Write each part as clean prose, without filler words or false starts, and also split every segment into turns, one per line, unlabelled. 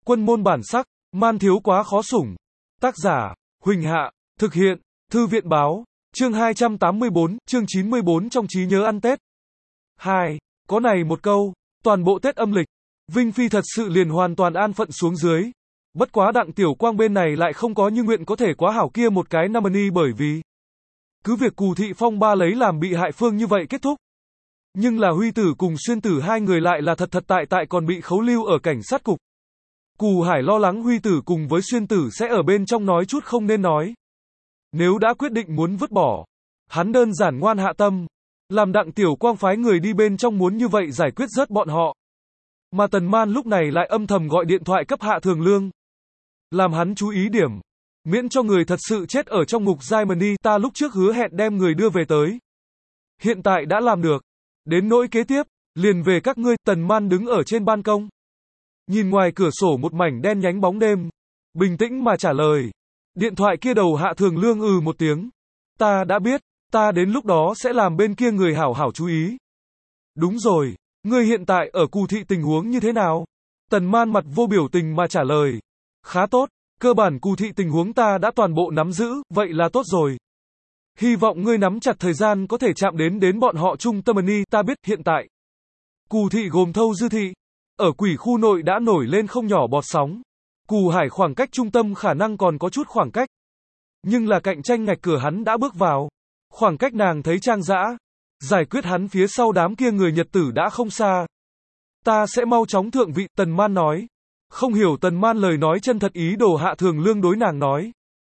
Quân môn bản sắc, man thiếu quá khó sủng. Tác giả, Huỳnh Hạ, thực hiện, Thư viện báo, chương 284, chương 94 trong trí nhớ ăn Tết. 2. Có này một câu, toàn bộ Tết âm lịch, Vinh Phi thật sự liền hoàn toàn an phận xuống dưới. Bất quá Đặng Tiểu Quang bên này lại không có như nguyện có thể quá hảo kia một cái Namani bởi vì cứ việc Cù Thị Phong ba lấy làm bị hại phương như vậy kết thúc. Nhưng là Huy Tử cùng Xuyên Tử hai người lại là thật tại còn bị khấu lưu ở cảnh sát cục. Cù Hải lo lắng Huy Tử cùng với Xuyên Tử sẽ ở bên trong nói chút không nên nói. Nếu đã quyết định muốn vứt bỏ, hắn đơn giản ngoan hạ tâm, làm Đặng Tiểu Quang phái người đi bên trong muốn như vậy giải quyết rớt bọn họ. Mà Tần Man lúc này lại âm thầm gọi điện thoại cấp Hạ Thường Lương. Làm hắn chú ý điểm, miễn cho người thật sự chết ở trong ngục Diamond, ta lúc trước hứa hẹn đem người đưa về tới. Hiện tại đã làm được. Đến nỗi kế tiếp, liền về các ngươi. Tần Man đứng ở trên ban công, nhìn ngoài cửa sổ một mảnh đen nhánh bóng đêm, bình tĩnh mà trả lời. Điện thoại kia đầu Hạ Thường Lương một tiếng. Ta đã biết, ta đến lúc đó sẽ làm bên kia người hảo hảo chú ý. Đúng rồi, ngươi hiện tại ở Cù Thị tình huống như thế nào? Tần Man mặt vô biểu tình mà trả lời. Khá tốt, cơ bản Cù Thị tình huống ta đã toàn bộ nắm giữ, vậy là tốt rồi. Hy vọng ngươi nắm chặt thời gian có thể chạm đến bọn họ trung tâm ni. Ta biết hiện tại Cù Thị gồm Thâu Dư Thị, ở quỷ khu nội đã nổi lên không nhỏ bọt sóng. Cù Hải khoảng cách trung tâm khả năng còn có chút khoảng cách. Nhưng là cạnh tranh ngạch cửa hắn đã bước vào. Khoảng cách nàng thấy Trang Dã, giải quyết hắn phía sau đám kia người Nhật tử đã không xa. Ta sẽ mau chóng thượng vị, Tần Man nói. Không hiểu Tần Man lời nói chân thật ý đồ Hạ Thường Lương đối nàng nói.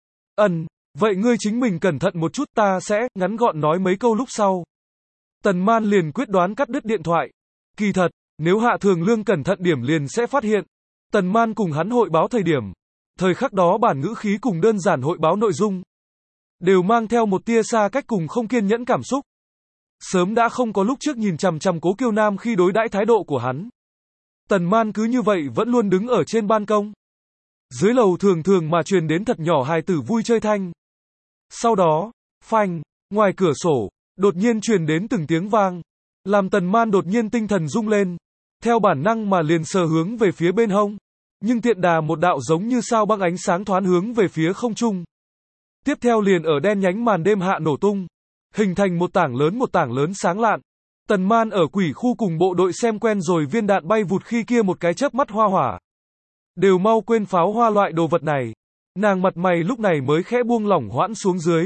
Vậy ngươi chính mình cẩn thận một chút, ta sẽ, ngắn gọn nói mấy câu lúc sau. Tần Man liền quyết đoán cắt đứt điện thoại. Kỳ thật, nếu Hạ Thường Lương cẩn thận điểm liền sẽ phát hiện. Tần Man cùng hắn hội báo thời khắc đó bản ngữ khí cùng đơn giản hội báo nội dung đều mang theo một tia xa cách cùng không kiên nhẫn cảm xúc. Sớm đã không có lúc trước nhìn chằm chằm Cố Kiêu Nam khi đối đãi thái độ của hắn. Tần Man cứ như vậy vẫn luôn đứng ở trên ban công. Dưới lầu thường thường mà truyền đến thật nhỏ hài tử vui chơi thanh. Sau đó, phanh, ngoài cửa sổ, đột nhiên truyền đến từng tiếng vang, làm Tần Man đột nhiên tinh thần rung lên, theo bản năng mà liền sờ hướng về phía bên hông, nhưng tiện đà một đạo giống như sao băng ánh sáng thoáng hướng về phía không trung. Tiếp theo liền ở đen nhánh màn đêm hạ nổ tung, hình thành một tảng lớn sáng lạn. Tần Man ở quỷ khu cùng bộ đội xem quen rồi viên đạn bay vụt khi kia một cái chớp mắt hoa hỏa. Đều mau quên pháo hoa loại đồ vật này. Nàng mặt mày lúc này mới khẽ buông lỏng hoãn xuống dưới.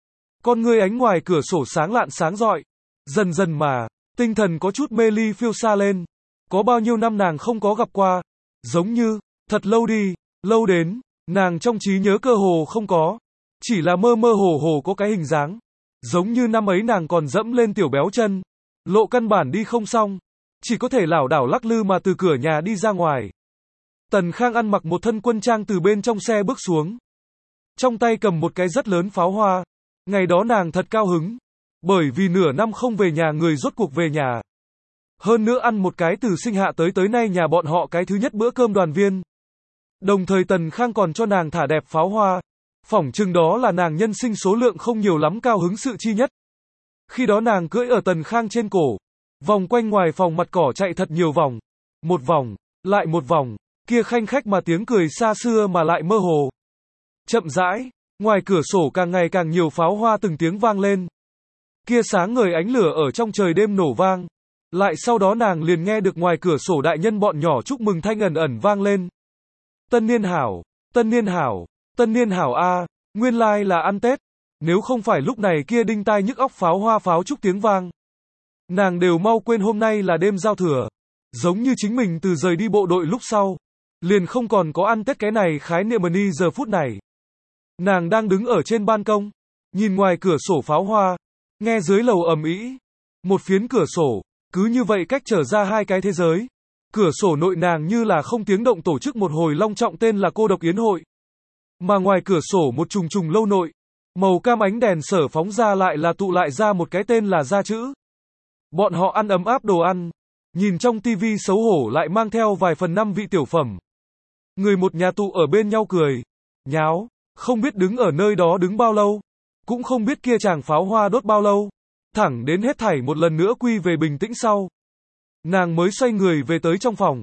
Con ngươi ánh ngoài cửa sổ sáng lạn sáng rọi. Dần dần mà, tinh thần có chút mê ly phiêu xa lên. Có bao nhiêu năm nàng không có gặp qua. Giống như, thật lâu đi, lâu đến, nàng trong trí nhớ cơ hồ không có. Chỉ là mơ mơ hồ hồ có cái hình dáng. Giống như năm ấy nàng còn dẫm lên tiểu béo chân. Lộ căn bản đi không xong. Chỉ có thể lảo đảo lắc lư mà từ cửa nhà đi ra ngoài. Tần Khang ăn mặc một thân quân trang từ bên trong xe bước xuống. Trong tay cầm một cái rất lớn pháo hoa. Ngày đó nàng thật cao hứng. Bởi vì nửa năm không về nhà người rốt cuộc về nhà. Hơn nữa ăn một cái từ sinh hạ tới nay nhà bọn họ cái thứ nhất bữa cơm đoàn viên. Đồng thời Tần Khang còn cho nàng thả đẹp pháo hoa. Phỏng chừng đó là nàng nhân sinh số lượng không nhiều lắm cao hứng sự chi nhất. Khi đó nàng cưỡi ở Tần Khang trên cổ. Vòng quanh ngoài phòng mặt cỏ chạy thật nhiều vòng. Một vòng, lại một vòng. Kia khanh khách mà tiếng cười xa xưa mà lại mơ hồ. Chậm rãi, ngoài cửa sổ càng ngày càng nhiều pháo hoa từng tiếng vang lên. Kia sáng ngời ánh lửa ở trong trời đêm nổ vang. Lại sau đó nàng liền nghe được ngoài cửa sổ đại nhân bọn nhỏ chúc mừng thanh ẩn vang lên. Tân niên hảo, tân niên hảo, tân niên hảo a, nguyên lai là ăn Tết. Nếu không phải lúc này kia đinh tai nhức óc pháo hoa pháo chúc tiếng vang. Nàng đều mau quên hôm nay là đêm giao thừa. Giống như chính mình từ rời đi bộ đội lúc sau. Liền không còn có ăn Tết cái này khái niệm ni giờ phút này. Nàng đang đứng ở trên ban công, nhìn ngoài cửa sổ pháo hoa, nghe dưới lầu ầm ĩ. Một phiến cửa sổ, cứ như vậy cách trở ra hai cái thế giới. Cửa sổ nội nàng như là không tiếng động tổ chức một hồi long trọng tên là cô độc yến hội. Mà ngoài cửa sổ một trùng lâu nội, màu cam ánh đèn sở phóng ra lại là tụ lại ra một cái tên là gia chữ. Bọn họ ăn ấm áp đồ ăn, nhìn trong tivi xấu hổ lại mang theo vài phần năm vị tiểu phẩm. Người một nhà tụ ở bên nhau cười, nháo, không biết đứng ở nơi đó đứng bao lâu, cũng không biết kia chàng pháo hoa đốt bao lâu, thẳng đến hết thảy một lần nữa quy về bình tĩnh sau. Nàng mới xoay người về tới trong phòng,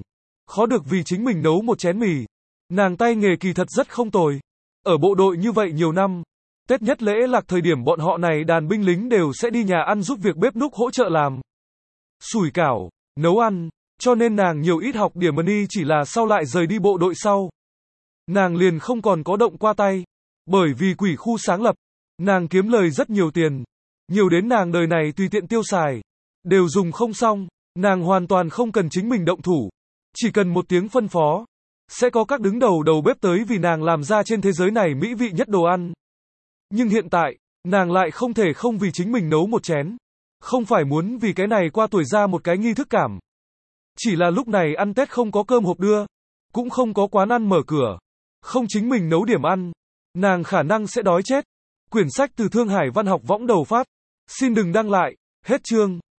khó được vì chính mình nấu một chén mì. Nàng tay nghề kỳ thật rất không tồi. Ở bộ đội như vậy nhiều năm, Tết nhất lễ lạc thời điểm bọn họ này đàn binh lính đều sẽ đi nhà ăn giúp việc bếp núc hỗ trợ làm sủi cảo, nấu ăn, cho nên nàng nhiều ít học điểm mani chỉ là sau lại rời đi bộ đội sau. Nàng liền không còn có động qua tay, bởi vì quỷ khu sáng lập, nàng kiếm lời rất nhiều tiền, nhiều đến nàng đời này tùy tiện tiêu xài, đều dùng không xong, nàng hoàn toàn không cần chính mình động thủ, chỉ cần một tiếng phân phó, sẽ có các đứng đầu bếp tới vì nàng làm ra trên thế giới này mỹ vị nhất đồ ăn. Nhưng hiện tại, nàng lại không thể không vì chính mình nấu một chén, không phải muốn vì cái này qua tuổi ra một cái nghi thức cảm. Chỉ là lúc này ăn Tết không có cơm hộp đưa, cũng không có quán ăn mở cửa, không chính mình nấu điểm ăn, nàng khả năng sẽ đói chết. Quyển sách từ Thương Hải Văn học võng đầu phát. Xin đừng đăng lại, hết chương.